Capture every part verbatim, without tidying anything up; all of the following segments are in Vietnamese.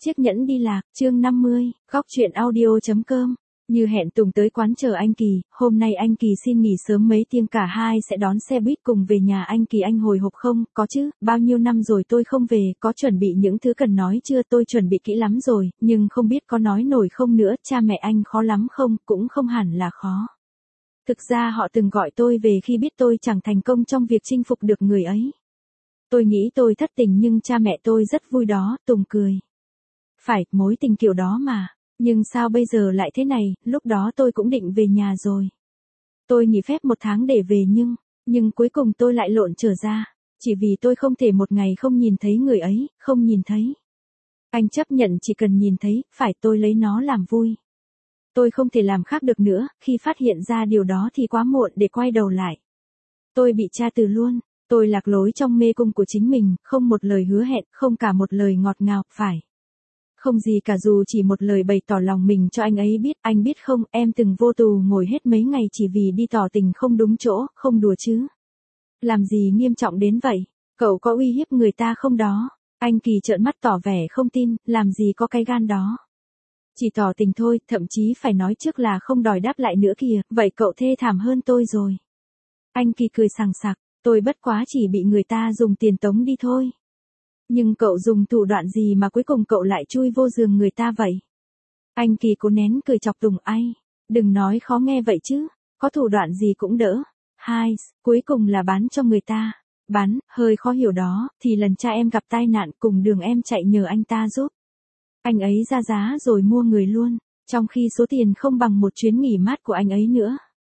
Chiếc nhẫn đi lạc, chương năm mươi, góc chuyện audio.com. Như hẹn Tùng tới quán chờ anh Kỳ, hôm nay anh Kỳ xin nghỉ sớm mấy tiếng, cả hai sẽ đón xe buýt cùng về nhà. Anh Kỳ, anh hồi hộp không? Có chứ, bao nhiêu năm rồi tôi không về, có chuẩn bị những thứ cần nói chưa? Tôi chuẩn bị kỹ lắm rồi, nhưng không biết có nói nổi không nữa. Cha mẹ anh khó lắm không? Cũng không hẳn là khó. Thực ra họ từng gọi tôi về khi biết tôi chẳng thành công trong việc chinh phục được người ấy. Tôi nghĩ tôi thất tình nhưng cha mẹ tôi rất vui đó. Tùng cười. Phải, mối tình kiểu đó mà. Nhưng sao bây giờ lại thế này? Lúc đó tôi cũng định về nhà rồi. Tôi nghỉ phép một tháng để về nhưng, nhưng cuối cùng tôi lại lộn trở ra. Chỉ vì tôi không thể một ngày không nhìn thấy người ấy, không nhìn thấy. Anh chấp nhận chỉ cần nhìn thấy, phải, tôi lấy nó làm vui. Tôi không thể làm khác được nữa, khi phát hiện ra điều đó thì quá muộn để quay đầu lại. Tôi bị tra từ luôn, tôi lạc lối trong mê cung của chính mình, không một lời hứa hẹn, không cả một lời ngọt ngào, phải. Không gì cả, dù chỉ một lời bày tỏ lòng mình cho anh ấy biết. Anh biết không, em từng vô tù ngồi hết mấy ngày chỉ vì đi tỏ tình không đúng chỗ, không đùa chứ. Làm gì nghiêm trọng đến vậy? Cậu có uy hiếp người ta không đó? Anh Kỳ trợn mắt tỏ vẻ không tin, làm gì có cái gan đó. Chỉ tỏ tình thôi, thậm chí phải nói trước là không đòi đáp lại nữa kìa, vậy cậu thê thảm hơn tôi rồi. Anh Kỳ cười sằng sặc, tôi bất quá chỉ bị người ta dùng tiền tống đi thôi. Nhưng cậu dùng thủ đoạn gì mà cuối cùng cậu lại chui vô giường người ta vậy? Anh Kỳ cố nén cười chọc Tùng. Ai, đừng nói khó nghe vậy chứ, có thủ đoạn gì cũng đỡ. Hai, cuối cùng là bán cho người ta. Bán, hơi khó hiểu đó, thì lần cha em gặp tai nạn cùng đường em chạy nhờ anh ta giúp. Anh ấy ra giá rồi mua người luôn, trong khi số tiền không bằng một chuyến nghỉ mát của anh ấy nữa.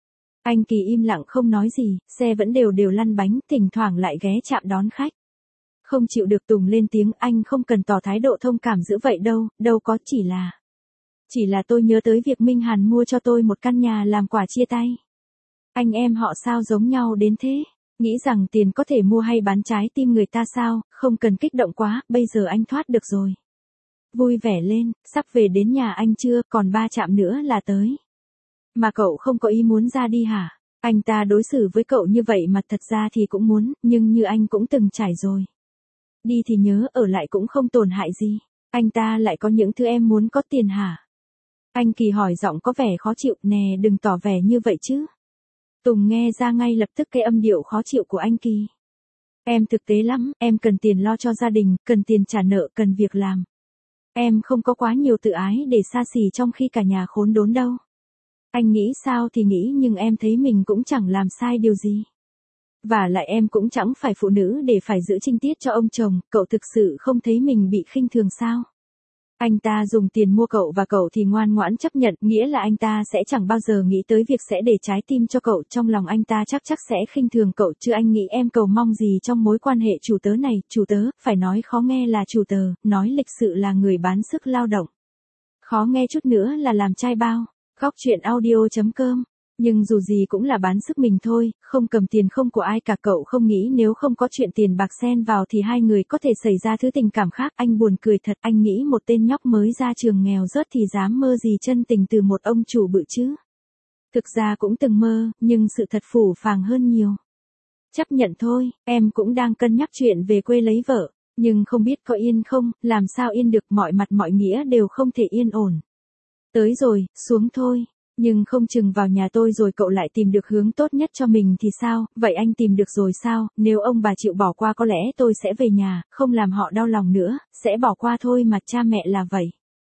Anh Kỳ im lặng không nói gì, xe vẫn đều đều lăn bánh, thỉnh thoảng lại ghé chạm đón khách. Không chịu được Tùng lên tiếng, anh không cần tỏ thái độ thông cảm dữ vậy đâu, đâu có, chỉ là... Chỉ là tôi nhớ tới việc Minh Hàn mua cho tôi một căn nhà làm quà chia tay. Anh em họ sao giống nhau đến thế? Nghĩ rằng tiền có thể mua hay bán trái tim người ta sao? Không cần kích động quá, bây giờ anh thoát được rồi. Vui vẻ lên, sắp về đến nhà anh chưa, còn ba trạm nữa là tới. Mà cậu không có ý muốn ra đi hả? Anh ta đối xử với cậu như vậy mà thật ra thì cũng muốn, nhưng như anh cũng từng trải rồi. Đi thì nhớ, ở lại cũng không tổn hại gì. Anh ta lại có những thứ em muốn, có tiền hả? Anh Kỳ hỏi giọng có vẻ khó chịu. Nè, đừng tỏ vẻ như vậy chứ. Tùng nghe ra ngay lập tức cái âm điệu khó chịu của anh Kỳ. Em thực tế lắm, em cần tiền lo cho gia đình, cần tiền trả nợ, cần việc làm. Em không có quá nhiều tự ái để xa xỉ trong khi cả nhà khốn đốn đâu. Anh nghĩ sao thì nghĩ, nhưng em thấy mình cũng chẳng làm sai điều gì. Và lại em cũng chẳng phải phụ nữ để phải giữ trinh tiết cho ông chồng. Cậu thực sự không thấy mình bị khinh thường sao? Anh ta dùng tiền mua cậu và cậu thì ngoan ngoãn chấp nhận, nghĩa là anh ta sẽ chẳng bao giờ nghĩ tới việc sẽ để trái tim cho cậu. Trong lòng anh ta chắc chắc sẽ khinh thường cậu chứ. Anh nghĩ em cầu mong gì trong mối quan hệ chủ tớ này? Chủ tớ, phải nói khó nghe là chủ tớ, nói lịch sự là người bán sức lao động. Khó nghe chút nữa là làm trai bao. Góc chuyện audio.com. Nhưng dù gì cũng là bán sức mình thôi, không cầm tiền không của ai cả. Cậu không nghĩ nếu không có chuyện tiền bạc xen vào thì hai người có thể xảy ra thứ tình cảm khác. Anh buồn cười thật, anh nghĩ một tên nhóc mới ra trường nghèo rớt thì dám mơ gì chân tình từ một ông chủ bự chứ. Thực ra cũng từng mơ, nhưng sự thật phủ phàng hơn nhiều. Chấp nhận thôi, em cũng đang cân nhắc chuyện về quê lấy vợ, nhưng không biết có yên không, làm sao yên được, mọi mặt mọi nghĩa đều không thể yên ổn. Tới rồi, xuống thôi. Nhưng không chừng vào nhà tôi rồi cậu lại tìm được hướng tốt nhất cho mình thì sao? Vậy anh tìm được rồi sao? Nếu ông bà chịu bỏ qua có lẽ tôi sẽ về nhà, không làm họ đau lòng nữa, sẽ bỏ qua thôi mà, cha mẹ là vậy.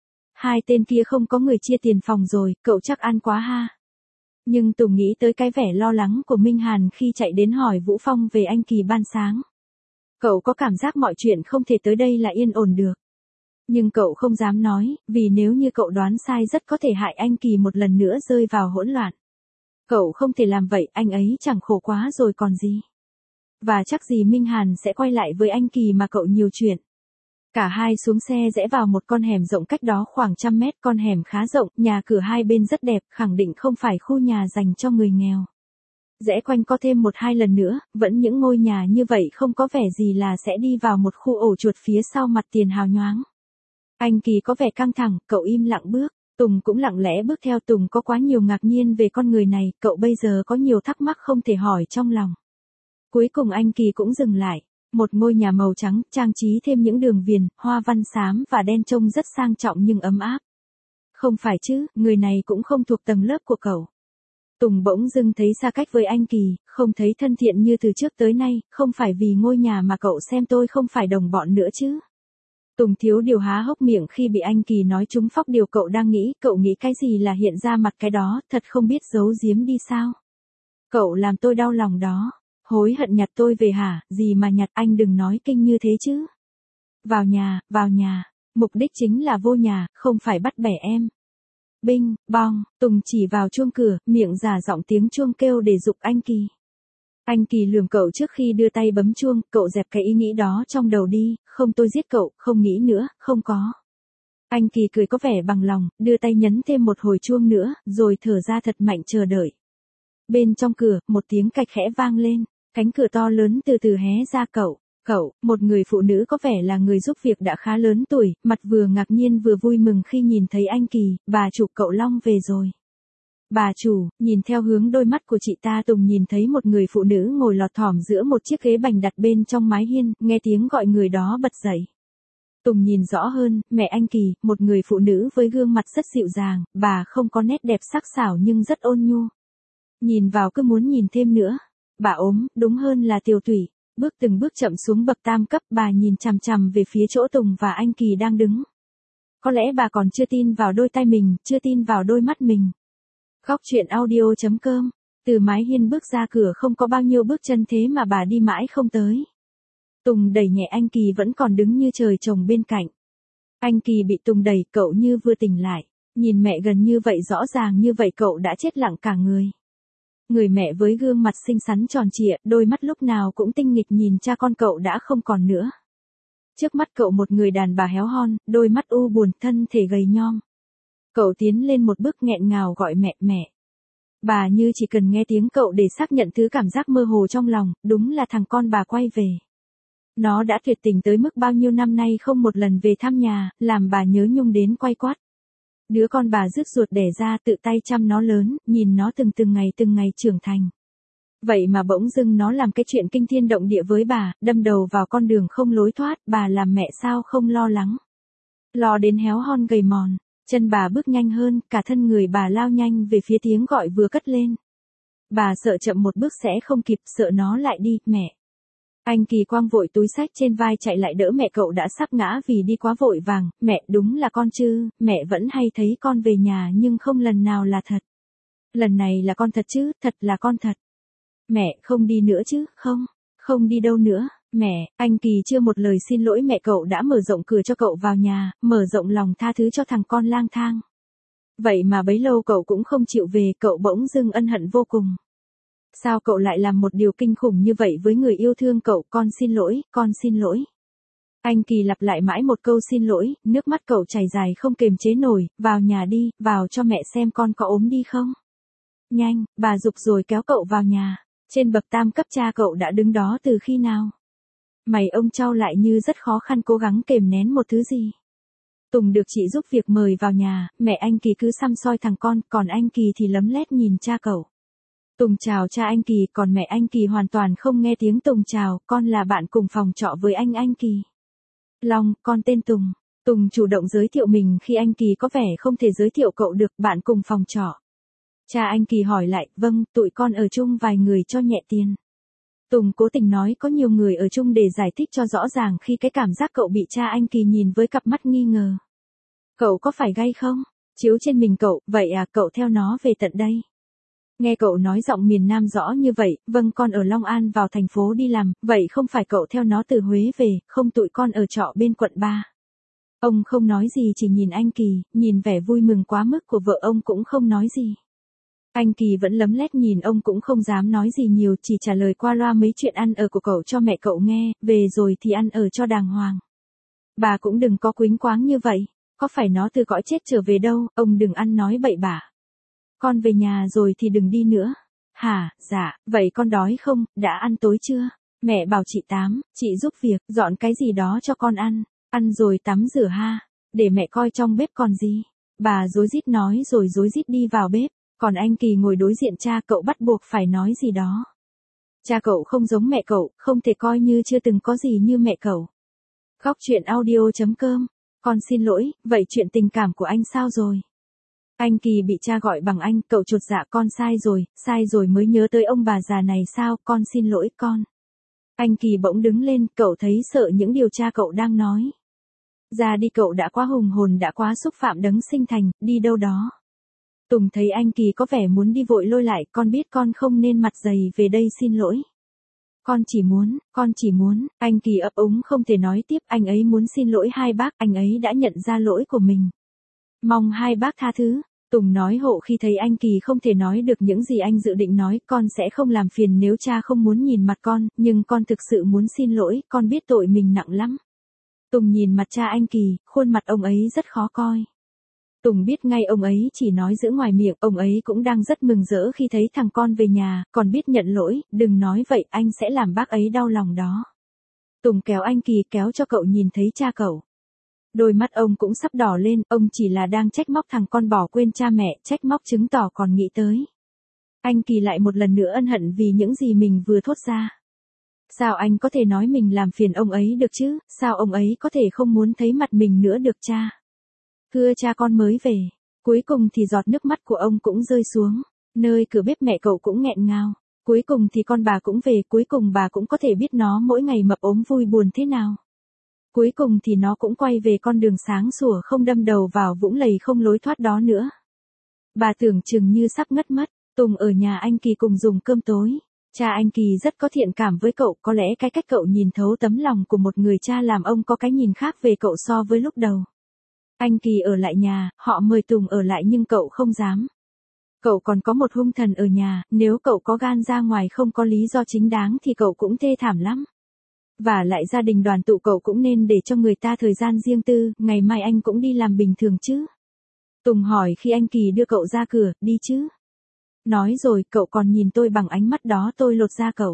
Hai tên kia không có người chia tiền phòng rồi, cậu chắc ăn quá ha. Nhưng Tùng nghĩ tới cái vẻ lo lắng của Minh Hàn khi chạy đến hỏi Vũ Phong về anh Kỳ ban sáng. Cậu có cảm giác mọi chuyện không thể tới đây là yên ổn được. Nhưng cậu không dám nói, vì nếu như cậu đoán sai rất có thể hại anh Kỳ một lần nữa rơi vào hỗn loạn. Cậu không thể làm vậy, anh ấy chẳng khổ quá rồi còn gì. Và chắc gì Minh Hàn sẽ quay lại với anh Kỳ mà cậu nhiều chuyện. Cả hai xuống xe rẽ vào một con hẻm rộng cách đó khoảng trăm mét, con hẻm khá rộng, nhà cửa hai bên rất đẹp, khẳng định không phải khu nhà dành cho người nghèo. Rẽ quanh có thêm một hai lần nữa, vẫn những ngôi nhà như vậy không có vẻ gì là sẽ đi vào một khu ổ chuột phía sau mặt tiền hào nhoáng. Anh Kỳ có vẻ căng thẳng, cậu im lặng bước, Tùng cũng lặng lẽ bước theo. Tùng có quá nhiều ngạc nhiên về con người này, cậu bây giờ có nhiều thắc mắc không thể hỏi trong lòng. Cuối cùng anh Kỳ cũng dừng lại. Một ngôi nhà màu trắng, trang trí thêm những đường viền, hoa văn xám và đen trông rất sang trọng nhưng ấm áp. Không phải chứ, người này cũng không thuộc tầng lớp của cậu. Tùng bỗng dưng thấy xa cách với anh Kỳ, không thấy thân thiện như từ trước tới nay, không phải vì ngôi nhà mà cậu xem tôi không phải đồng bọn nữa chứ. Tùng thiếu điều há hốc miệng khi bị anh Kỳ nói trúng phóc điều cậu đang nghĩ, cậu nghĩ cái gì là hiện ra mặt cái đó, thật không biết giấu giếm đi sao. Cậu làm tôi đau lòng đó, hối hận nhặt tôi về hả, gì mà nhặt, anh đừng nói kinh như thế chứ. Vào nhà, vào nhà, mục đích chính là vô nhà, không phải bắt bẻ em. Binh, bong, Tùng chỉ vào chuông cửa, miệng giả giọng tiếng chuông kêu để giục anh Kỳ. Anh Kỳ lườm cậu trước khi đưa tay bấm chuông, cậu dẹp cái ý nghĩ đó trong đầu đi, không tôi giết cậu, không nghĩ nữa, không có. Anh Kỳ cười có vẻ bằng lòng, đưa tay nhấn thêm một hồi chuông nữa, rồi thở ra thật mạnh chờ đợi. Bên trong cửa, một tiếng cạch khẽ vang lên, cánh cửa to lớn từ từ hé ra cậu. Cậu, một người phụ nữ có vẻ là người giúp việc đã khá lớn tuổi, mặt vừa ngạc nhiên vừa vui mừng khi nhìn thấy anh Kỳ, bà chủ cậu Long về rồi. Bà chủ, nhìn theo hướng đôi mắt của chị ta Tùng nhìn thấy một người phụ nữ ngồi lọt thỏm giữa một chiếc ghế bành đặt bên trong mái hiên, nghe tiếng gọi người đó bật dậy. Tùng nhìn rõ hơn, mẹ anh Kỳ, một người phụ nữ với gương mặt rất dịu dàng, bà không có nét đẹp sắc sảo nhưng rất ôn nhu. Nhìn vào cứ muốn nhìn thêm nữa. Bà ốm, đúng hơn là tiều tụy. Bước từng bước chậm xuống bậc tam cấp, bà nhìn chằm chằm về phía chỗ Tùng và anh Kỳ đang đứng. Có lẽ bà còn chưa tin vào đôi tay mình, chưa tin vào đôi mắt mình. Góc truyện audio chấm com. Từ mái hiên bước ra cửa không có bao nhiêu bước chân thế mà bà đi mãi không tới. Tùng đẩy nhẹ anh Kỳ vẫn còn đứng như trời trồng bên cạnh. Anh Kỳ bị Tùng đẩy, cậu như vừa tỉnh lại. Nhìn mẹ gần như vậy rõ ràng như vậy cậu đã chết lặng cả người. Người mẹ với gương mặt xinh xắn tròn trịa, đôi mắt lúc nào cũng tinh nghịch nhìn cha con cậu đã không còn nữa. Trước mắt cậu một người đàn bà héo hon, đôi mắt u buồn, thân thể gầy nhom. Cậu tiến lên một bước nghẹn ngào gọi mẹ, mẹ. Bà như chỉ cần nghe tiếng cậu để xác nhận thứ cảm giác mơ hồ trong lòng, đúng là thằng con bà quay về. Nó đã tuyệt tình tới mức bao nhiêu năm nay không một lần về thăm nhà, làm bà nhớ nhung đến quay quắt. Đứa con bà rước ruột đẻ ra tự tay chăm nó lớn, nhìn nó từng từng ngày từng ngày trưởng thành. Vậy mà bỗng dưng nó làm cái chuyện kinh thiên động địa với bà, đâm đầu vào con đường không lối thoát, bà làm mẹ sao không lo lắng. Lo đến héo hon gầy mòn, chân bà bước nhanh hơn, cả thân người bà lao nhanh về phía tiếng gọi vừa cất lên. Bà sợ chậm một bước sẽ không kịp, sợ nó lại đi, mẹ. Anh Kỳ quăng vội túi xách trên vai chạy lại đỡ mẹ cậu đã sắp ngã vì đi quá vội vàng, mẹ đúng là con chứ, mẹ vẫn hay thấy con về nhà nhưng không lần nào là thật. Lần này là con thật chứ, thật là con thật. Mẹ không đi nữa chứ, không, không đi đâu nữa, mẹ, anh Kỳ chưa một lời xin lỗi mẹ cậu đã mở rộng cửa cho cậu vào nhà, mở rộng lòng tha thứ cho thằng con lang thang. Vậy mà bấy lâu cậu cũng không chịu về, cậu bỗng dưng ân hận vô cùng. Sao cậu lại làm một điều kinh khủng như vậy với người yêu thương cậu, con xin lỗi, con xin lỗi. Anh Kỳ lặp lại mãi một câu xin lỗi, nước mắt cậu chảy dài không kềm chế nổi, vào nhà đi, vào cho mẹ xem con có ốm đi không. Nhanh, bà giục rồi kéo cậu vào nhà, trên bậc tam cấp cha cậu đã đứng đó từ khi nào. Mày ông trao lại như rất khó khăn cố gắng kềm nén một thứ gì. Tùng được chị giúp việc mời vào nhà, mẹ anh Kỳ cứ săm soi thằng con, còn anh Kỳ thì lấm lét nhìn cha cậu. Tùng chào cha anh Kỳ, còn mẹ anh Kỳ hoàn toàn không nghe tiếng Tùng chào, con là bạn cùng phòng trọ với anh anh Kỳ. Long, con tên Tùng. Tùng chủ động giới thiệu mình khi anh Kỳ có vẻ không thể giới thiệu cậu được, bạn cùng phòng trọ. Cha anh Kỳ hỏi lại, vâng, tụi con ở chung vài người cho nhẹ tiền. Tùng cố tình nói có nhiều người ở chung để giải thích cho rõ ràng khi cái cảm giác cậu bị cha anh Kỳ nhìn với cặp mắt nghi ngờ. Cậu có phải gay không? Chiếu trên mình cậu, vậy à, cậu theo nó về tận đây. Nghe cậu nói giọng miền Nam rõ như vậy, vâng con ở Long An vào thành phố đi làm, vậy không phải cậu theo nó từ Huế về, không tụi con ở trọ bên quận ba. Ông không nói gì chỉ nhìn anh Kỳ, nhìn vẻ vui mừng quá mức của vợ ông cũng không nói gì. Anh Kỳ vẫn lấm lét nhìn ông cũng không dám nói gì nhiều, chỉ trả lời qua loa mấy chuyện ăn ở của cậu cho mẹ cậu nghe, về rồi thì ăn ở cho đàng hoàng. Bà cũng đừng có quýnh quáng như vậy, có phải nó từ cõi chết trở về đâu, ông đừng ăn nói bậy bạ. Con về nhà rồi thì đừng đi nữa. Hả, dạ, vậy con đói không, đã ăn tối chưa? Mẹ bảo chị Tám, chị giúp việc, dọn cái gì đó cho con ăn. Ăn rồi tắm rửa ha, để mẹ coi trong bếp còn gì. Bà rối rít nói rồi rối rít đi vào bếp, còn anh Kỳ ngồi đối diện cha cậu bắt buộc phải nói gì đó. Cha cậu không giống mẹ cậu, không thể coi như chưa từng có gì như mẹ cậu. Góc chuyện audio chấm com. Con xin lỗi, vậy chuyện tình cảm của anh sao rồi? Anh Kỳ bị cha gọi bằng anh, cậu chột dạ con sai rồi, sai rồi mới nhớ tới ông bà già này sao, con xin lỗi con. Anh Kỳ bỗng đứng lên, cậu thấy sợ những điều cha cậu đang nói. Ra đi cậu đã quá hùng hồn đã quá xúc phạm đấng sinh thành, đi đâu đó. Tùng thấy anh Kỳ có vẻ muốn đi vội lôi lại, con biết con không nên mặt dày về đây xin lỗi. Con chỉ muốn, con chỉ muốn, anh Kỳ ấp úng không thể nói tiếp, anh ấy muốn xin lỗi hai bác, anh ấy đã nhận ra lỗi của mình. Mong hai bác tha thứ. Tùng nói hộ khi thấy anh Kỳ không thể nói được những gì anh dự định nói, con sẽ không làm phiền nếu cha không muốn nhìn mặt con, nhưng con thực sự muốn xin lỗi, con biết tội mình nặng lắm. Tùng nhìn mặt cha anh Kỳ, khuôn mặt ông ấy rất khó coi. Tùng biết ngay ông ấy chỉ nói giữ ngoài miệng, ông ấy cũng đang rất mừng rỡ khi thấy thằng con về nhà, còn biết nhận lỗi, đừng nói vậy, anh sẽ làm bác ấy đau lòng đó. Tùng kéo anh Kỳ kéo cho cậu nhìn thấy cha cậu. Đôi mắt ông cũng sắp đỏ lên, ông chỉ là đang trách móc thằng con bỏ quên cha mẹ, trách móc chứng tỏ còn nghĩ tới. Anh Kỳ lại một lần nữa ân hận vì những gì mình vừa thốt ra. Sao anh có thể nói mình làm phiền ông ấy được chứ, sao ông ấy có thể không muốn thấy mặt mình nữa được cha? Thưa cha con mới về. Cuối cùng thì giọt nước mắt của ông cũng rơi xuống. Nơi cửa bếp mẹ cậu cũng nghẹn ngào. Cuối cùng thì con bà cũng về, cuối cùng bà cũng có thể biết nó mỗi ngày mập ốm vui buồn thế nào. Cuối cùng thì nó cũng quay về con đường sáng sủa không đâm đầu vào vũng lầy không lối thoát đó nữa. Bà tưởng chừng như sắp ngất mất. Tùng ở nhà anh Kỳ cùng dùng cơm tối. Cha anh Kỳ rất có thiện cảm với cậu, có lẽ cái cách cậu nhìn thấu tấm lòng của một người cha làm ông có cái nhìn khác về cậu so với lúc đầu. Anh Kỳ ở lại nhà, họ mời Tùng ở lại nhưng cậu không dám. Cậu còn có một hung thần ở nhà, nếu cậu có gan ra ngoài không có lý do chính đáng thì cậu cũng thê thảm lắm. Và lại gia đình đoàn tụ cậu cũng nên để cho người ta thời gian riêng tư, ngày mai anh cũng đi làm bình thường chứ. Tùng hỏi khi anh Kỳ đưa cậu ra cửa, đi chứ. Nói rồi, cậu còn nhìn tôi bằng ánh mắt đó tôi lột da cậu.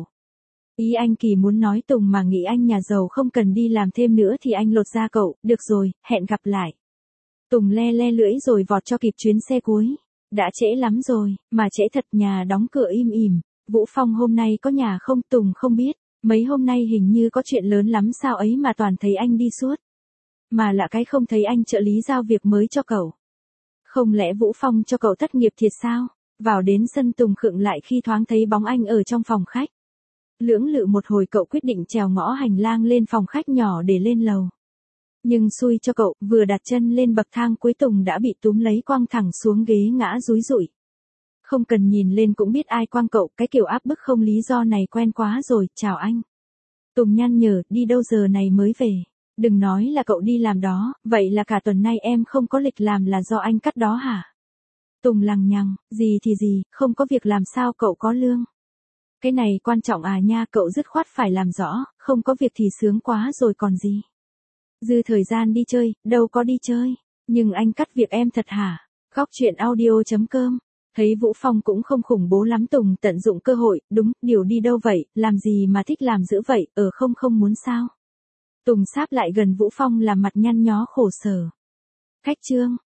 Ý anh Kỳ muốn nói Tùng mà nghĩ anh nhà giàu không cần đi làm thêm nữa thì anh lột da cậu, được rồi, hẹn gặp lại. Tùng le le lưỡi rồi vọt cho kịp chuyến xe cuối. Đã trễ lắm rồi, mà trễ thật, nhà đóng cửa im ỉm. Vũ Phong hôm nay có nhà không? Tùng không biết. Mấy hôm nay hình như có chuyện lớn lắm sao ấy mà toàn thấy anh đi suốt. Mà lạ cái không thấy anh trợ lý giao việc mới cho cậu. Không lẽ Vũ Phong cho cậu thất nghiệp thiệt sao? Vào đến sân Tùng khựng lại khi thoáng thấy bóng anh ở trong phòng khách. Lưỡng lự một hồi cậu quyết định trèo ngõ hành lang lên phòng khách nhỏ để lên lầu. Nhưng xui cho cậu, vừa đặt chân lên bậc thang cuối Tùng đã bị túm lấy quăng thẳng xuống ghế ngã rúi rụi. Không cần nhìn lên cũng biết ai quăng cậu, cái kiểu áp bức không lý do này quen quá rồi, chào anh. Tùng nhăn nhở, đi đâu giờ này mới về? Đừng nói là cậu đi làm đó, vậy là cả tuần nay em không có lịch làm là do anh cắt đó hả? Tùng lằng nhằng, gì thì gì, không có việc làm sao cậu có lương? Cái này quan trọng à nha, cậu dứt khoát phải làm rõ, không có việc thì sướng quá rồi còn gì. Dư thời gian đi chơi, đâu có đi chơi, nhưng anh cắt việc em thật hả? Góc chuyện audio chấm com. Thấy Vũ Phong cũng không khủng bố lắm Tùng tận dụng cơ hội, đúng, điều đi đâu vậy, làm gì mà thích làm dữ vậy, ở không không muốn sao? Tùng sáp lại gần Vũ Phong làm mặt nhăn nhó khổ sở. Khách trương,